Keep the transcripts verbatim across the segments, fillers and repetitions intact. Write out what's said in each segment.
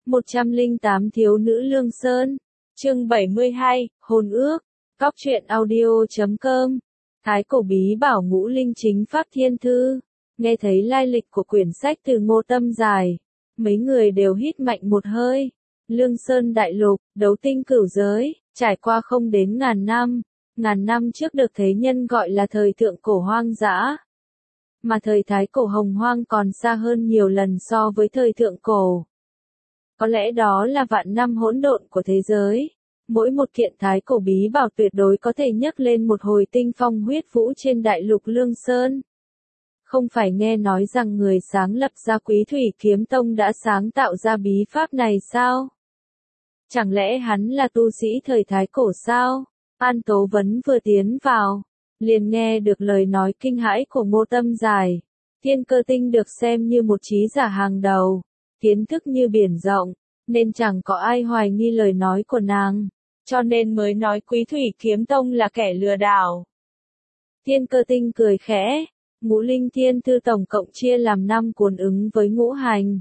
một trăm lẻ tám Thiếu nữ Lương Sơn. Chương bảy mươi hai, Hôn ước. Cóc truyện audio chấm com. Thái cổ bí bảo ngũ linh chính pháp thiên thư. Nghe thấy lai lịch của quyển sách từ Ngô Tâm Giải, mấy người đều hít mạnh một hơi. Lương Sơn đại lục, đấu tinh cửu giới, trải qua không đến ngàn năm. Ngàn năm trước được thế nhân gọi là thời thượng cổ hoang dã. Mà thời thái cổ hồng hoang còn xa hơn nhiều lần so với thời thượng cổ. Có lẽ đó là vạn năm hỗn độn của thế giới. Mỗi một kiện thái cổ bí bảo tuyệt đối có thể nhấc lên một hồi tinh phong huyết vũ trên đại lục Lương Sơn. Không phải nghe nói rằng người sáng lập ra Quý Thủy Kiếm Tông đã sáng tạo ra bí pháp này sao? Chẳng lẽ hắn là tu sĩ thời thái cổ sao? An Tố Vấn vừa tiến vào, liền nghe được lời nói kinh hãi của Ngô Tâm Giải. Thiên Cơ Tinh được xem như một trí giả hàng đầu, kiến thức như biển rộng, nên chẳng có ai hoài nghi lời nói của nàng, cho nên mới nói Quý Thủy Kiếm Tông là kẻ lừa đảo. Thiên Cơ Tinh cười khẽ, Ngũ Linh Thiên Thư tổng cộng chia làm năm cuốn ứng với ngũ hành.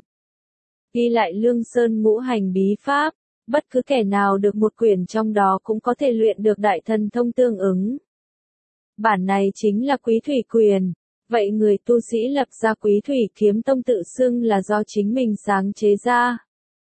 Ghi lại Lương Sơn ngũ hành bí pháp, bất cứ kẻ nào được một quyển trong đó cũng có thể luyện được đại thần thông tương ứng. Bản này chính là Quý Thủy Quyền, vậy người tu sĩ lập ra Quý Thủy Kiếm Tông tự xưng là do chính mình sáng chế ra.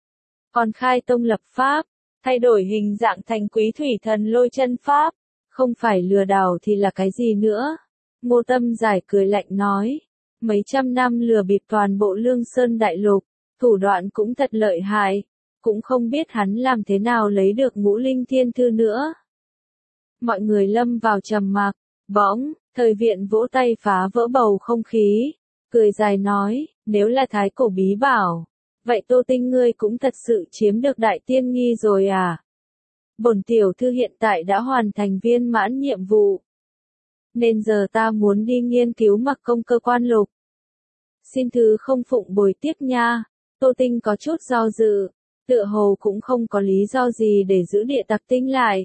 Còn khai tông lập pháp, thay đổi hình dạng thành Quý Thủy Thần Lôi Chân Pháp, không phải lừa đảo thì là cái gì nữa? Ngô Tâm Giải cười lạnh nói, mấy trăm năm lừa bịp toàn bộ Lương Sơn đại lục, thủ đoạn cũng thật lợi hại, cũng không biết hắn làm thế nào lấy được ngũ linh thiên thư nữa. Mọi người lâm vào trầm mặc, bỗng, Thời Viện vỗ tay phá vỡ bầu không khí, cười dài nói, nếu là thái cổ bí bảo, vậy Tô Tinh ngươi cũng thật sự chiếm được đại tiên nghi rồi à? Bổn tiểu thư hiện tại đã hoàn thành viên mãn nhiệm vụ, nên giờ ta muốn đi nghiên cứu mặc công cơ quan lục. Xin thứ không phụng bồi tiếp nha. Tô Tinh có chút do dự, tựa hồ cũng không có lý do gì để giữ địa tặc tinh lại.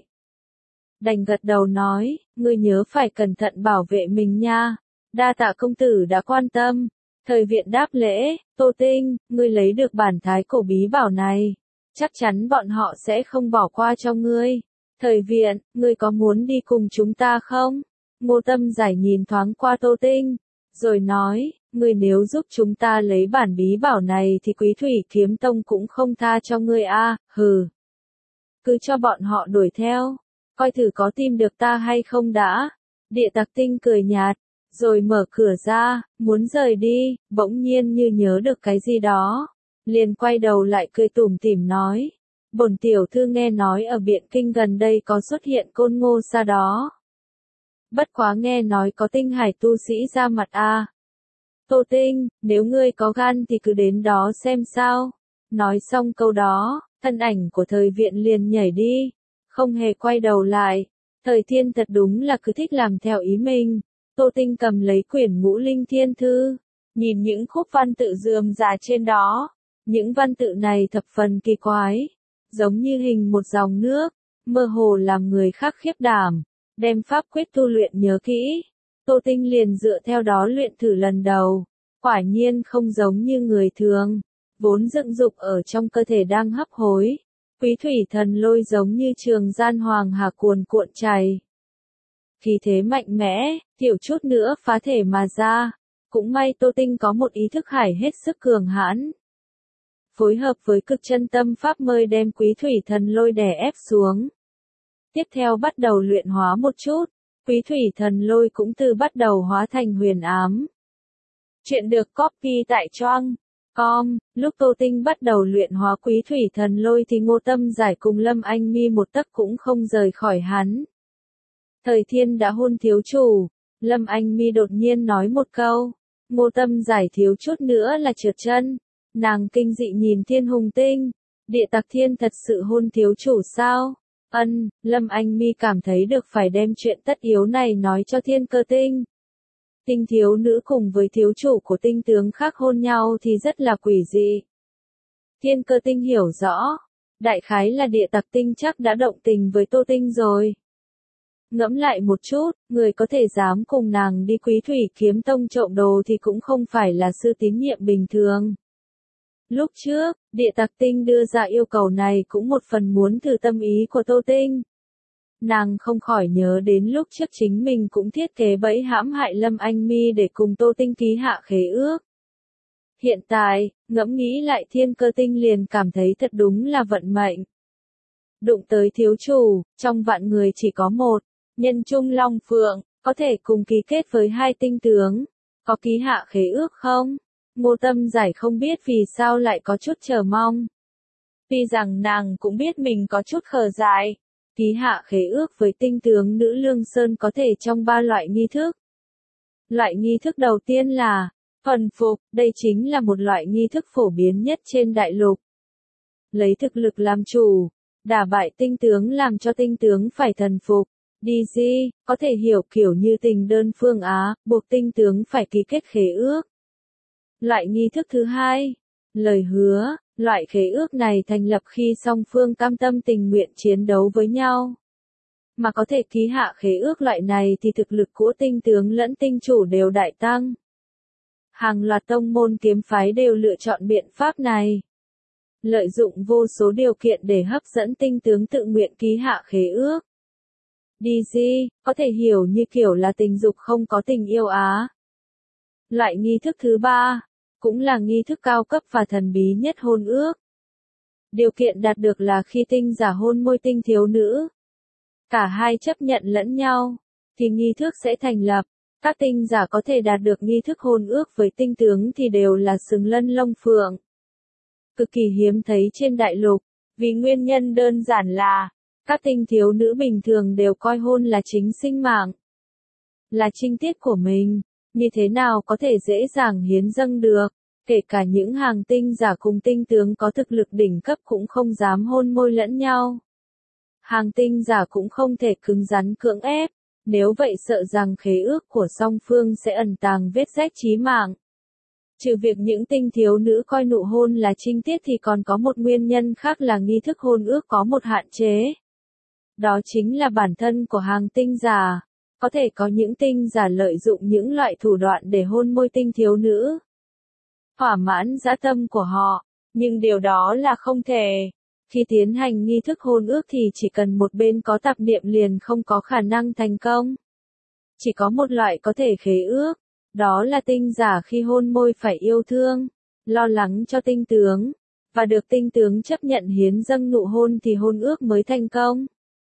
Đành gật đầu nói, ngươi nhớ phải cẩn thận bảo vệ mình nha. Đa tạ công tử đã quan tâm. Thời Viện đáp lễ, Tô Tinh, ngươi lấy được bản thái cổ bí bảo này, chắc chắn bọn họ sẽ không bỏ qua cho ngươi. Thời Viện, ngươi có muốn đi cùng chúng ta không? Ngô Tâm Giải nhìn thoáng qua Tô Tinh, rồi nói, ngươi nếu giúp chúng ta lấy bản bí bảo này thì Quý Thủy Kiếm Tông cũng không tha cho ngươi a, hừ. Cứ cho bọn họ đuổi theo, coi thử có tìm được ta hay không đã. Địa tặc tinh cười nhạt, rồi mở cửa ra, muốn rời đi, bỗng nhiên như nhớ được cái gì đó, liền quay đầu lại cười tủm tỉm nói, bổn tiểu thư nghe nói ở Biện Kinh gần đây có xuất hiện Côn Ngô Sa đó. Bất quá nghe nói có tinh hải tu sĩ ra mặt a. À. Tô Tinh, nếu ngươi có gan thì cứ đến đó xem sao. Nói xong câu đó, thân ảnh của Thời Viện liền nhảy đi, không hề quay đầu lại. Thời Thiên thật đúng là cứ thích làm theo ý mình. Tô Tinh cầm lấy quyển Ngũ Linh Thiên Thư, nhìn những khúc văn tự rườm rà trên đó. Những văn tự này thập phần kỳ quái, giống như hình một dòng nước, mơ hồ làm người khác khiếp đảm. Đem pháp quyết tu luyện nhớ kỹ, Tô Tinh liền dựa theo đó luyện thử lần đầu, quả nhiên không giống như người thường, vốn dựng dục ở trong cơ thể đang hấp hối, Quý Thủy Thần Lôi giống như trường gian hoàng hà cuồn cuộn chảy. Khí thế mạnh mẽ, tiểu chút nữa phá thể mà ra, cũng may Tô Tinh có một ý thức hải hết sức cường hãn. Phối hợp với cực chân tâm pháp mới đem Quý Thủy Thần Lôi đè ép xuống. Tiếp theo bắt đầu luyện hóa một chút, Quý Thủy Thần Lôi cũng từ bắt đầu hóa thành huyền ám. Chuyện được copy tại choang chấm com, lúc Tô Tinh bắt đầu luyện hóa Quý Thủy Thần Lôi thì Ngô Tâm Giải cùng Lâm Anh Mi một tấc cũng không rời khỏi hắn. Thời Thiên đã hôn thiếu chủ, Lâm Anh Mi đột nhiên nói một câu, Ngô Tâm Giải thiếu chút nữa là trượt chân, nàng kinh dị nhìn Thiên Hùng Tinh, địa tặc Thiên thật sự hôn thiếu chủ sao? Ân, Lâm Anh Mi cảm thấy được phải đem chuyện tất yếu này nói cho Thiên Cơ Tinh. Tinh thiếu nữ cùng với thiếu chủ của tinh tướng khác hôn nhau thì rất là quỷ dị. Thiên Cơ Tinh hiểu rõ, đại khái là địa tặc tinh chắc đã động tình với Tô Tinh rồi. Ngẫm lại một chút, người có thể dám cùng nàng đi Quý Thủy Kiếm Tông trộm đồ thì cũng không phải là sư tín nhiệm bình thường. Lúc trước, Địa Tặc Tinh đưa ra yêu cầu này cũng một phần muốn thử tâm ý của Tô Tinh. Nàng không khỏi nhớ đến lúc trước chính mình cũng thiết kế bẫy hãm hại Lâm Anh Mi để cùng Tô Tinh ký hạ khế ước. Hiện tại, ngẫm nghĩ lại Thiên Cơ Tinh liền cảm thấy thật đúng là vận mệnh. Đụng tới thiếu chủ, trong vạn người chỉ có một, nhân trung long phượng, có thể cùng ký kết với hai tinh tướng. Có ký hạ khế ước không? Ngô Tâm Giải không biết vì sao lại có chút chờ mong. Tuy rằng nàng cũng biết mình có chút khờ dại. Ký hạ khế ước với tinh tướng nữ Lương Sơn có thể trong ba loại nghi thức. Loại nghi thức đầu tiên là thuần phục, đây chính là một loại nghi thức phổ biến nhất trên đại lục. Lấy thực lực làm chủ, đả bại tinh tướng làm cho tinh tướng phải thần phục. đê giê, có thể hiểu kiểu như tình đơn phương Á, buộc tinh tướng phải ký kết khế ước. Loại nghi thức thứ hai, lời hứa, loại khế ước này thành lập khi song phương cam tâm tình nguyện chiến đấu với nhau. Mà có thể ký hạ khế ước loại này thì thực lực của tinh tướng lẫn tinh chủ đều đại tăng. Hàng loạt tông môn kiếm phái đều lựa chọn biện pháp này. Lợi dụng vô số điều kiện để hấp dẫn tinh tướng tự nguyện ký hạ khế ước. đê giê, có thể hiểu như kiểu là tình dục không có tình yêu Á. Loại nghi thức thứ ba, cũng là nghi thức cao cấp và thần bí nhất hôn ước. Điều kiện đạt được là khi tinh giả hôn môi tinh thiếu nữ. Cả hai chấp nhận lẫn nhau, thì nghi thức sẽ thành lập. Các tinh giả có thể đạt được nghi thức hôn ước với tinh tướng thì đều là sừng lân lông phượng. Cực kỳ hiếm thấy trên đại lục, vì nguyên nhân đơn giản là, các tinh thiếu nữ bình thường đều coi hôn là chính sinh mạng. Là trinh tiết của mình, như thế nào có thể dễ dàng hiến dâng được, kể cả những hàng tinh giả cùng tinh tướng có thực lực đỉnh cấp cũng không dám hôn môi lẫn nhau. Hàng tinh giả cũng không thể cứng rắn cưỡng ép, nếu vậy sợ rằng khế ước của song phương sẽ ẩn tàng vết rách chí mạng. Trừ việc những tinh thiếu nữ coi nụ hôn là trinh tiết thì còn có một nguyên nhân khác là nghi thức hôn ước có một hạn chế. Đó chính là bản thân của hàng tinh giả. Có thể có những tinh giả lợi dụng những loại thủ đoạn để hôn môi tinh thiếu nữ. Thỏa mãn dã tâm của họ, nhưng điều đó là không thể. Khi tiến hành nghi thức hôn ước thì chỉ cần một bên có tạp niệm liền không có khả năng thành công. Chỉ có một loại có thể khế ước, đó là tinh giả khi hôn môi phải yêu thương, lo lắng cho tinh tướng, và được tinh tướng chấp nhận hiến dâng nụ hôn thì hôn ước mới thành công.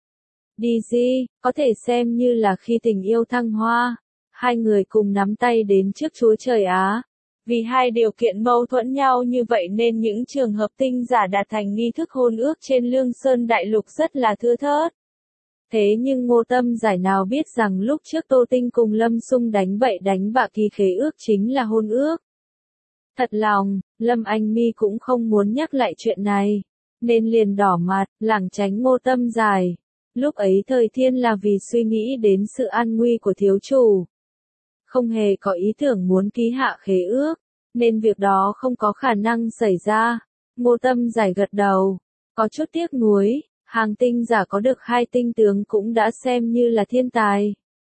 đê giê, có thể xem như là khi tình yêu thăng hoa, hai người cùng nắm tay đến trước Chúa Trời Á. Vì hai điều kiện mâu thuẫn nhau như vậy nên những trường hợp tinh giả đạt thành nghi thức hôn ước trên Lương Sơn Đại Lục rất là thưa thớt. Thế nhưng Ngô Tâm Giải nào biết rằng lúc trước Tô Tinh cùng Lâm Sung đánh bậy đánh bạ ký khế ước chính là hôn ước. Thật lòng, Lâm Anh Mi cũng không muốn nhắc lại chuyện này, nên liền đỏ mặt, lảng tránh Ngô Tâm Giải. Lúc ấy Thời Thiên là vì suy nghĩ đến sự an nguy của thiếu chủ. Không hề có ý tưởng muốn ký hạ khế ước, nên việc đó không có khả năng xảy ra. Ngô Tâm Giải gật đầu, có chút tiếc nuối, hàng tinh giả có được hai tinh tướng cũng đã xem như là thiên tài.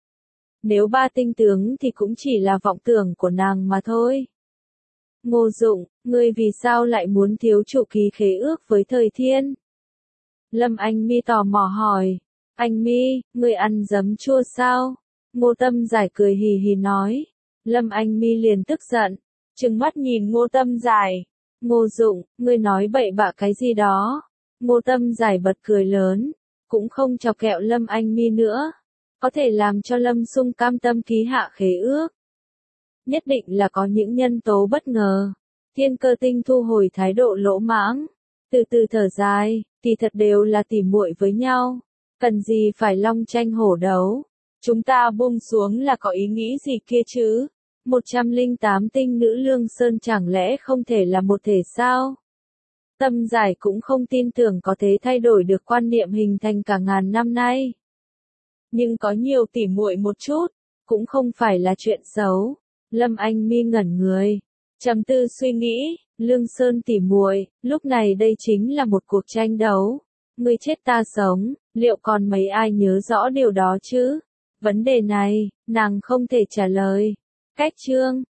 Nếu ba tinh tướng thì cũng chỉ là vọng tưởng của nàng mà thôi. Ngô Dụng, ngươi vì sao lại muốn thiếu chủ ký khế ước với Thời Thiên? Lâm Anh Mi tò mò hỏi, anh Mi, ngươi ăn giấm chua sao? Ngô Tâm Giải cười hì hì nói. Lâm Anh Mi liền tức giận, trừng mắt nhìn Ngô Tâm Giải. Ngô Dụng, ngươi nói bậy bạ cái gì đó? Ngô Tâm Giải bật cười lớn, cũng không chọc kẹo Lâm Anh Mi nữa. Có thể làm cho Lâm Sung cam tâm ký hạ khế ước. Nhất định là có những nhân tố bất ngờ. Thiên Cơ Tinh thu hồi thái độ lỗ mãng, từ từ thở dài, kỳ thật đều là tỉ muội với nhau, cần gì phải long tranh hổ đấu. Chúng ta buông xuống là có ý nghĩ gì kia chứ? một trăm lẻ tám tinh nữ Lương Sơn chẳng lẽ không thể là một thể sao? Tâm Giải cũng không tin tưởng có thể thay đổi được quan niệm hình thành cả ngàn năm nay. Nhưng có nhiều tỉ muội một chút, cũng không phải là chuyện xấu. Lâm Anh Mi ngẩn người, trầm tư suy nghĩ, Lương Sơn tỉ muội, lúc này đây chính là một cuộc tranh đấu. Ngươi chết ta sống, liệu còn mấy ai nhớ rõ điều đó chứ? Vấn đề này, nàng không thể trả lời. Cách chương